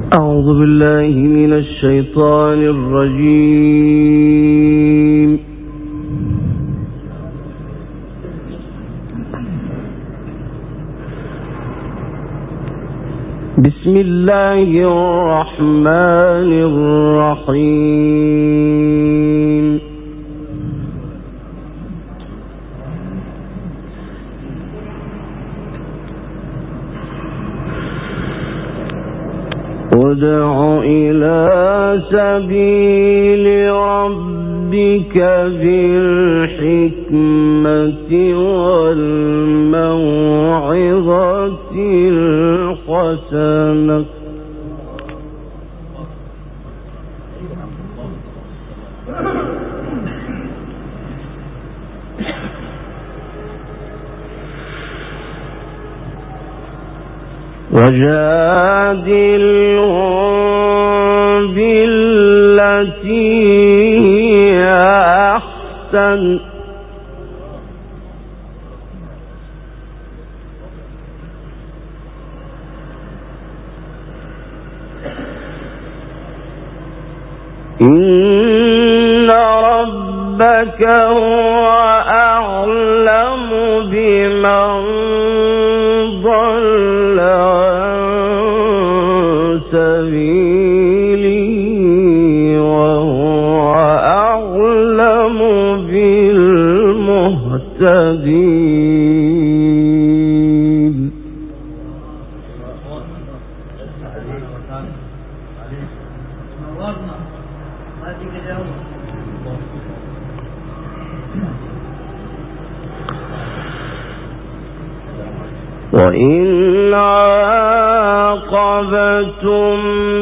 أعوذ بالله من الشيطان الرجيم. بسم الله الرحمن الرحيم. ادع إلى سبيل ربك بالحكمة والموعظة الحسنة وجادلهم بالتي هي أحسن إن ربك هو أعلم بمن ضل عن سبيله وهو أعلم بالمهتدين. وإن عاقبتم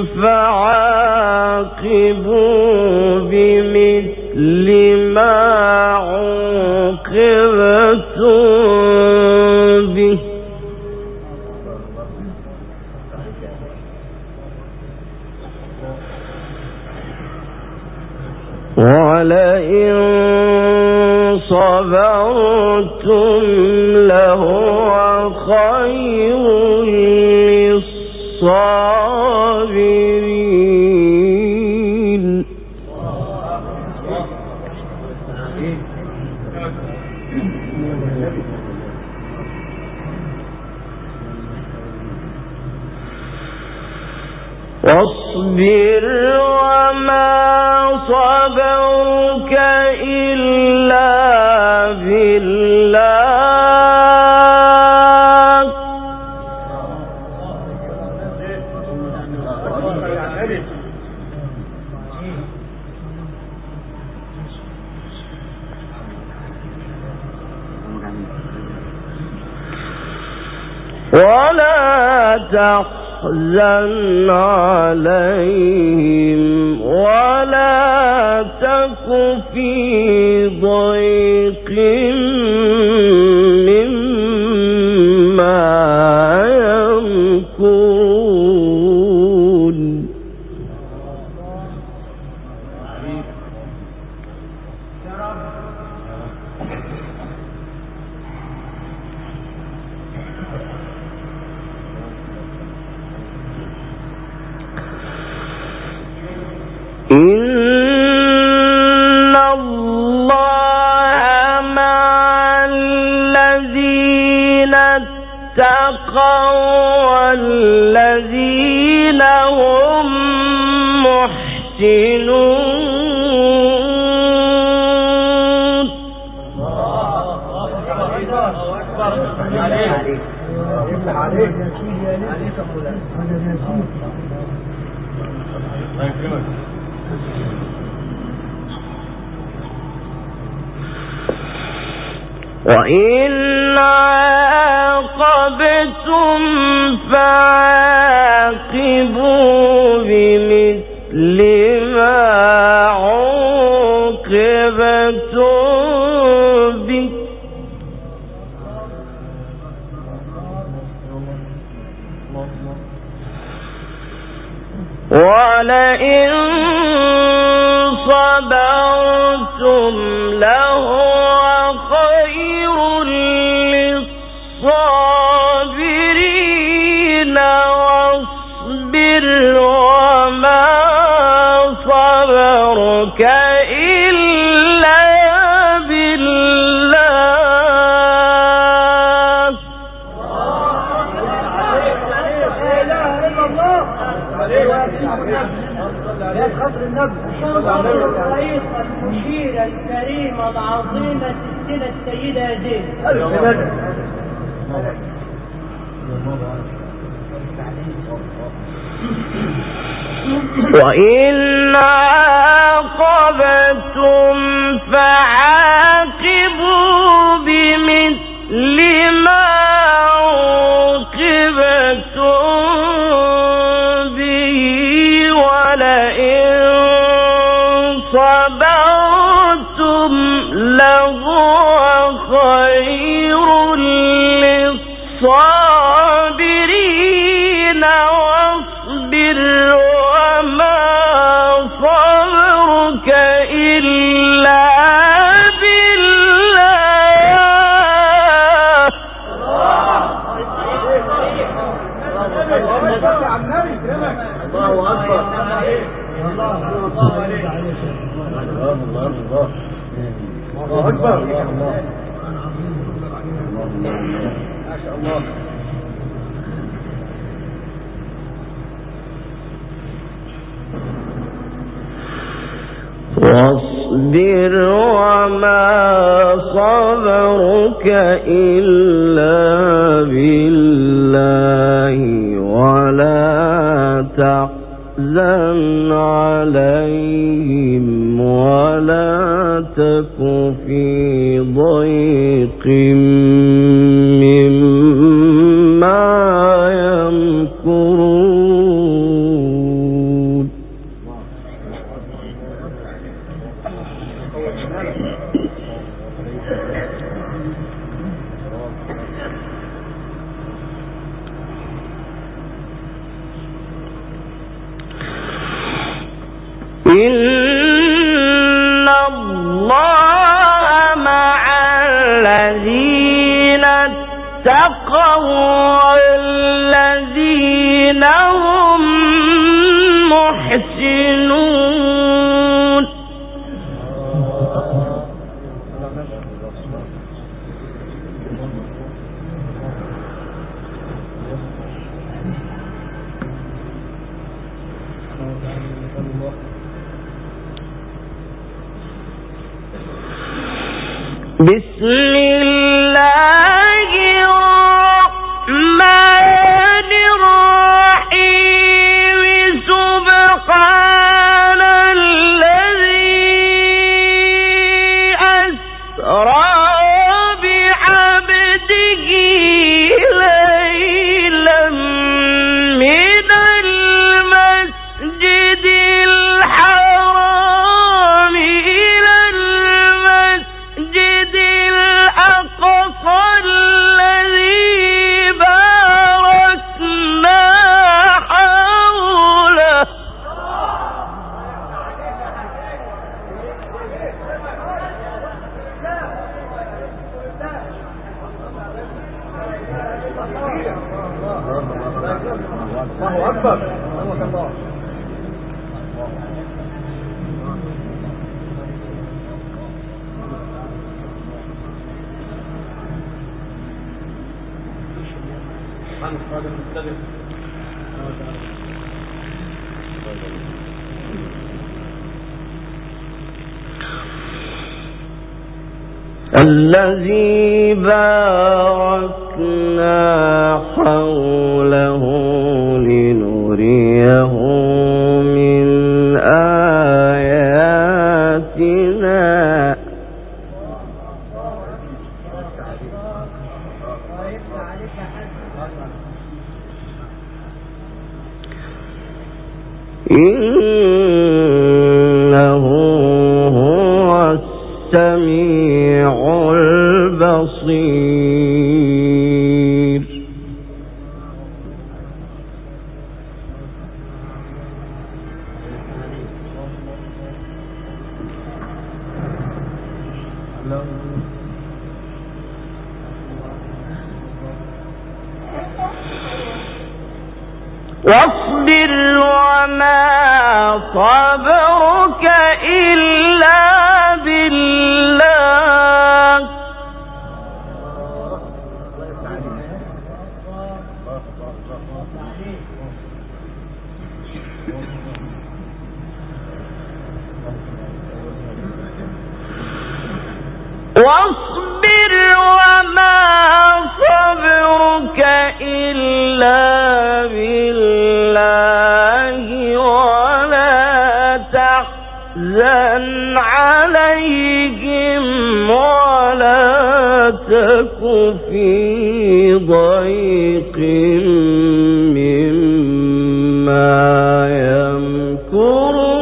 فعاقبوا بمثل ما عوقبتم به ولئن صبرتم لهو خير للصابرين. واصبر وما صبرك إلا بالله ولا تحزن عليهم ولا تك في ضيق مما يمكرون. إن الله مع الذين اتقوا والذين هم محسنون. وإن عاقبتم فعاقبوا بمثل ما عوقبتم به ولئن صبرتم لهو خير للصابرين واصبر وما صبرك إلا بالله. الرئيس المشير الكريم العظيم السنة السيدة زين. وإن عاقبتم فعاقبوا بمثل ما عوقبتم به ولئن صبرتم لهو خير للصابرين. واصبر وما صبرك إلا بالله. الله أكبر. الله أكبر. ما شاء الله. واصبر وما صبرك إلا بالله ولا تحزن عليهم ولا تك في ضيق مما يمكرون. إن الله مع الذين اتقوا والذين هم محسنون. بسم الله الرحمن الرحيم. سبحان الذي أسرى بعبده ليلا من المسجد الحرام إلى المسجد الأقصى الذي باركنا حوله. الله أكبر. الله. الذي باركنا حوله لنريه من آياتنا. إنه هو السميع البصير. واصبر وما صبرك إلا بالله واصبر وما صبرك إلا بالله ولا تحزن عليهم ولا تك في ضيق مما يمكرون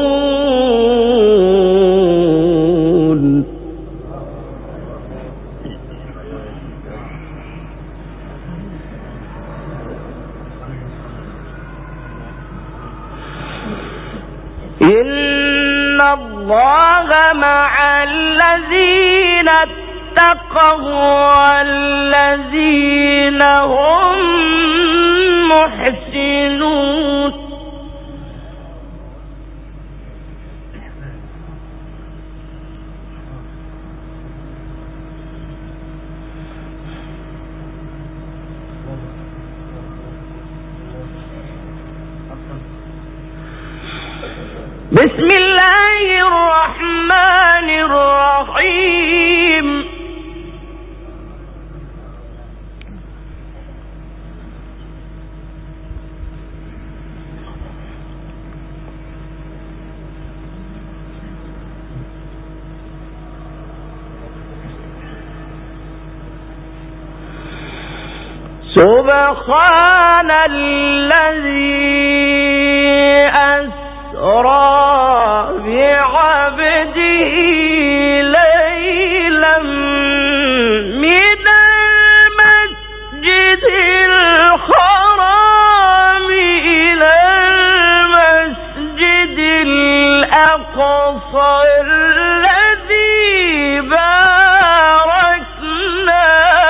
إن الله مع الذين اتقوا والذين هم محسنون بسم الله الرحمن الرحيم سبحان الذي أسرى بعبده ليلا من المسجد الحرام إلى المسجد الأقصى الذي باركنا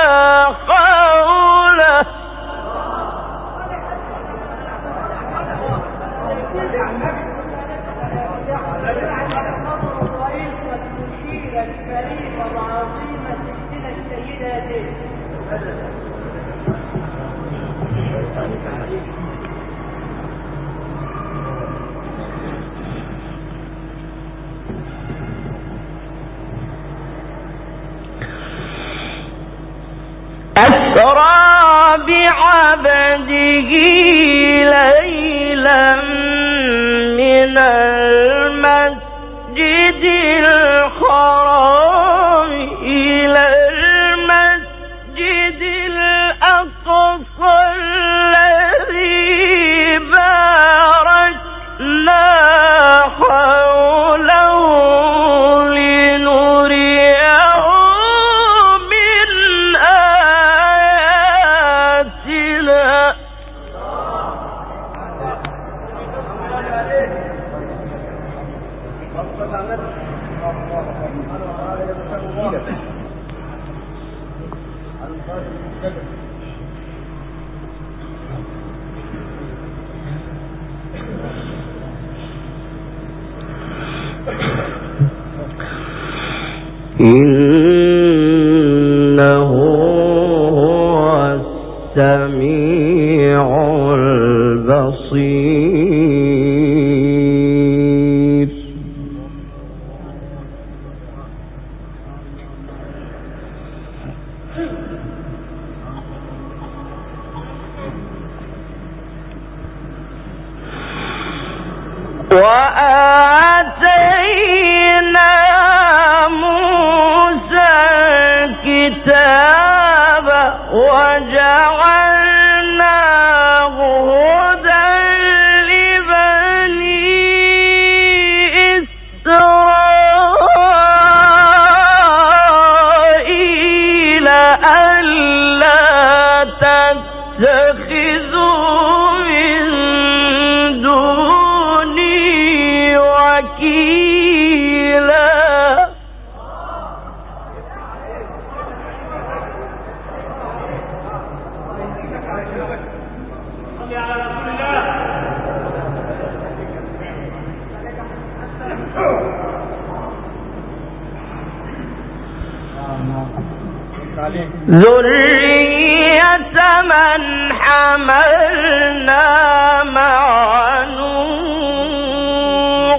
حوله الكريمة العظيمة ستنا السيدة زينب. أسرى بعبده ليلا من المسجد الحرام إلى المسجد الأقصى الذي باركنا حوله لنريه من آياتنا إنه هو السميع البصير وآتينا موسى الكتاب وجعلناه هدى لبني إسرائيل ألا تتخذوا من دوني وكيلا ذرية من حملنا مع نوح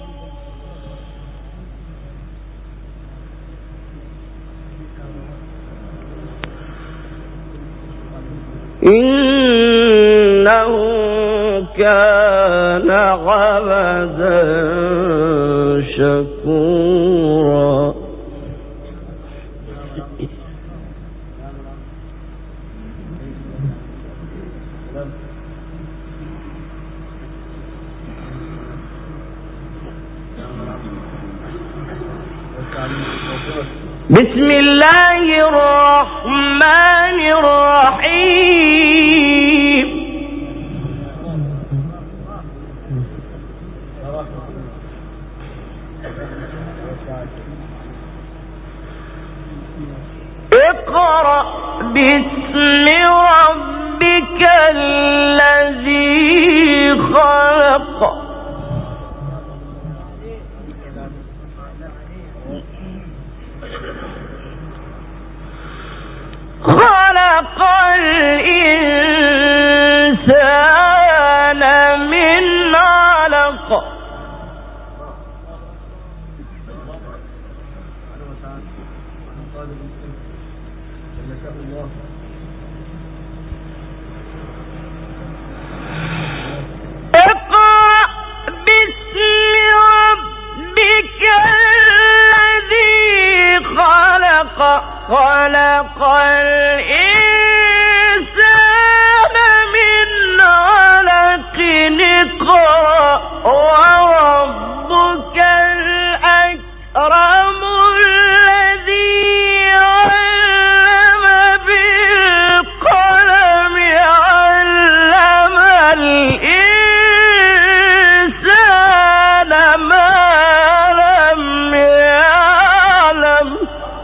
إنه كان عبدا شكورا. بسم الله الرحمن الرحيم. اقرأ باسم ربك الذي خلق. خلق الإنسان من علق. اقرأ باسم ربك الذي خلق. خلق الإنسان من علق. اقرأ وربك الأكرم الذي علم بالقلم. علم الإنسان ما لم يعلم.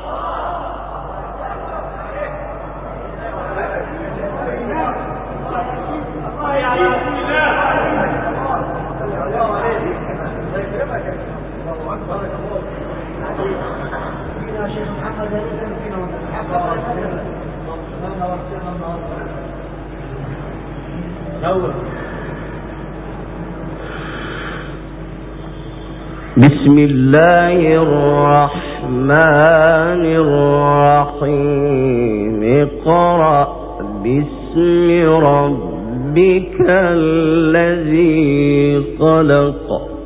بسم الله الرحمن الرحيم. اقرأ باسم ربك الذي خلق.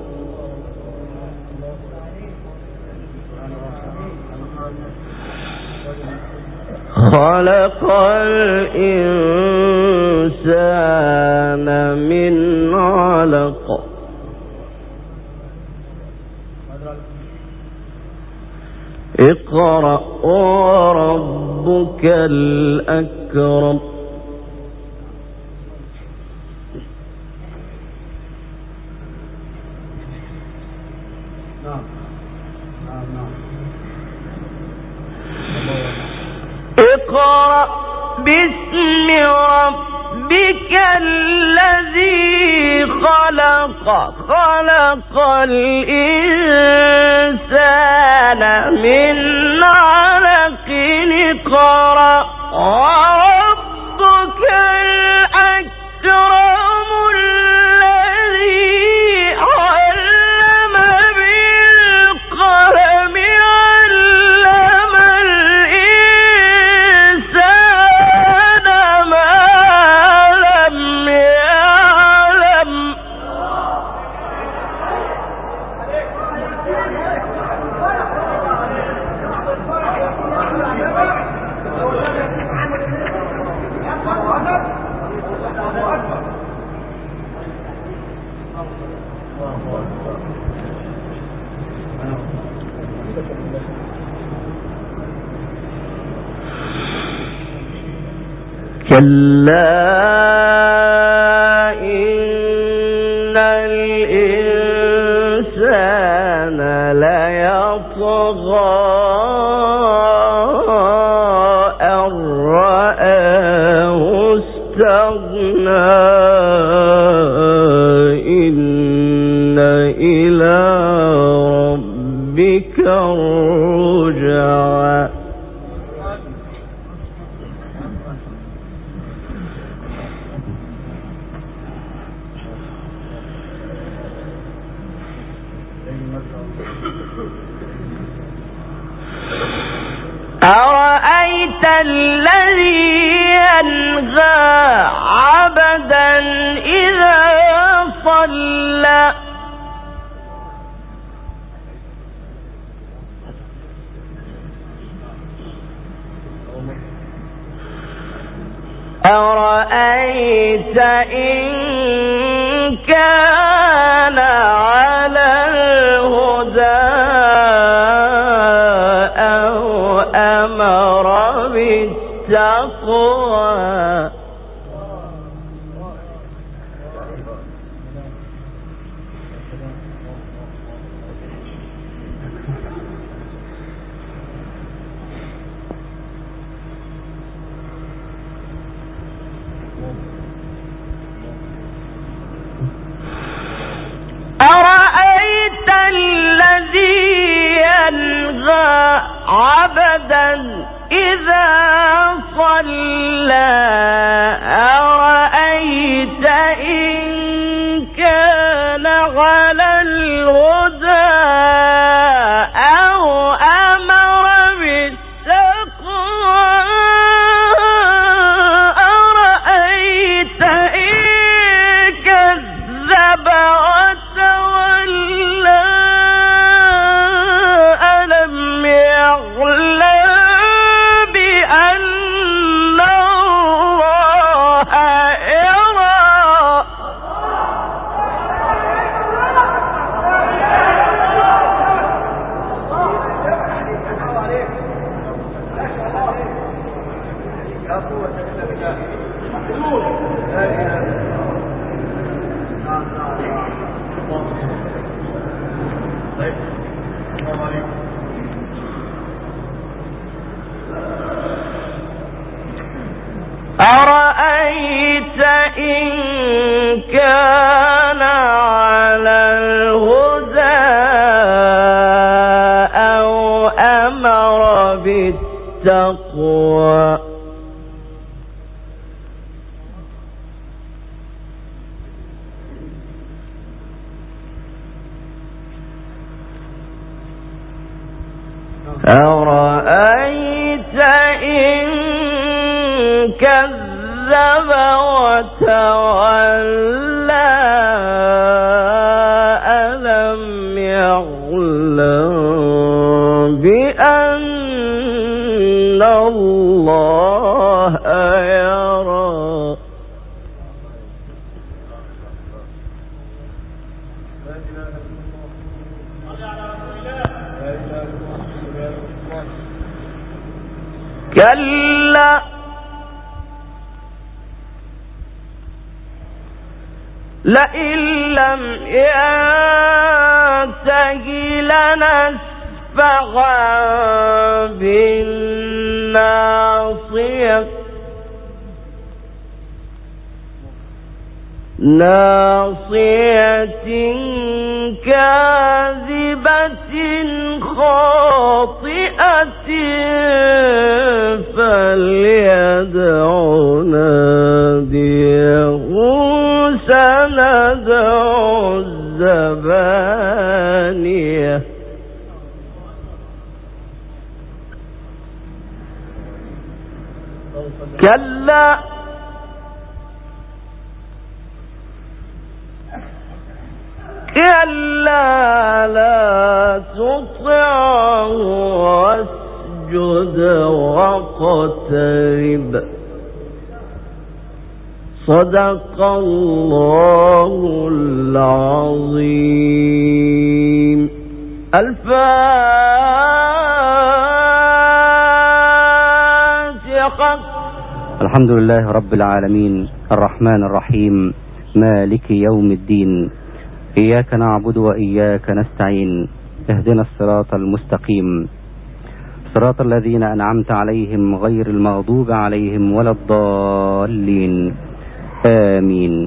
خلق الإنسان من علق. اقرأ وربك الأكرم. اقرأ باسم ربك الذي خلق. خلق الإنسان من علق. اقرأ وربك الأكرم الذي علم بالقلم. علم الإنسان ما لم يعلم. كلا إن الإنسان ليطغى أن رآه استغنى. إن إلى ربك الرجعى. أرأيت الذي ينهى عبدا إذا صلى أرأيت إن كان على الهدى أو أمر بالتقوى أرأيت الذي ينهى عبدا إذا صلى أرأيت إن كان على الهدى أو أمر بالتقوى أرأيت إن كذب أرأيت إن كان على الهدى أو أمر بالتقوى أرأيت إن كذب وتولى ألم يعلم بأن الله يرى كلا لئن لم ينته لنسفعا بالناصية ناصية كاذبة خاطئة فليدع ناديه سندع الزبانية كلا كلا لا تطعه واسجد واقترب صدق الله العظيم. الفاتحة. الحمد لله رب العالمين الرحمن الرحيم مالك يوم الدين إياك نعبد وإياك نستعين اهدنا الصراط المستقيم صراط الذين أنعمت عليهم غير المغضوب عليهم ولا الضالين آمين.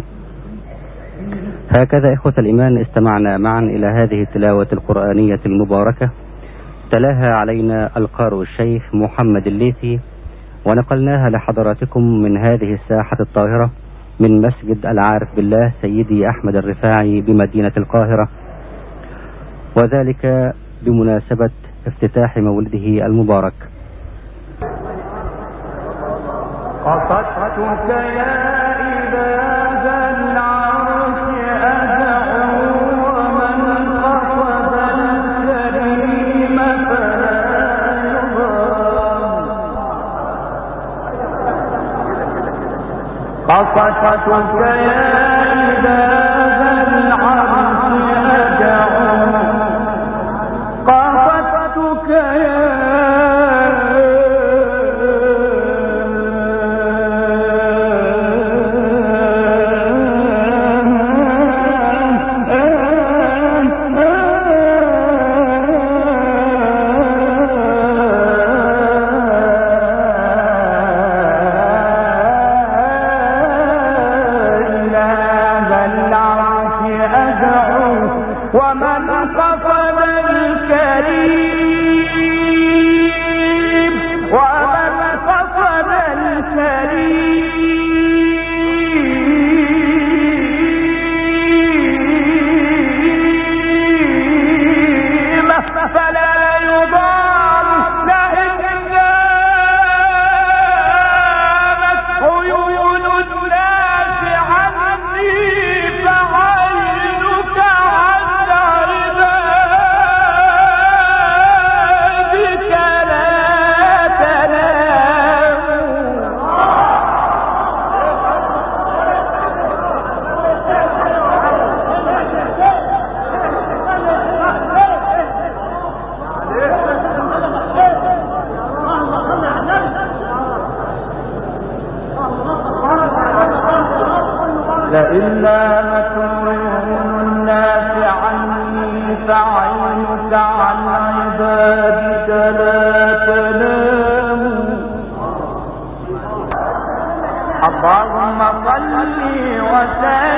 هكذا إخوة الإيمان استمعنا معا إلى هذه التلاوة القرآنية المباركة تلاها علينا القارئ الشيخ محمد الليثي ونقلناها لحضراتكم من هذه الساحة الطاهرة من مسجد العارف بالله سيدي أحمد الرفاعي بمدينة القاهرة. وذلك بمناسبة افتتاح مولده المبارك. قصدتك يا إله العرش أدعو ومن قصد الكريم فلا يضام. قصدتك يا إله العرش أدعو قصدتك يا ومن قصد الكريم ومن قصد الكريم فلا يضام لئن نامت عيون الناس عني فعينك لئن نامت عيون الناس عني فعينك عن عبادك لا تنام. اللهم صل وسلم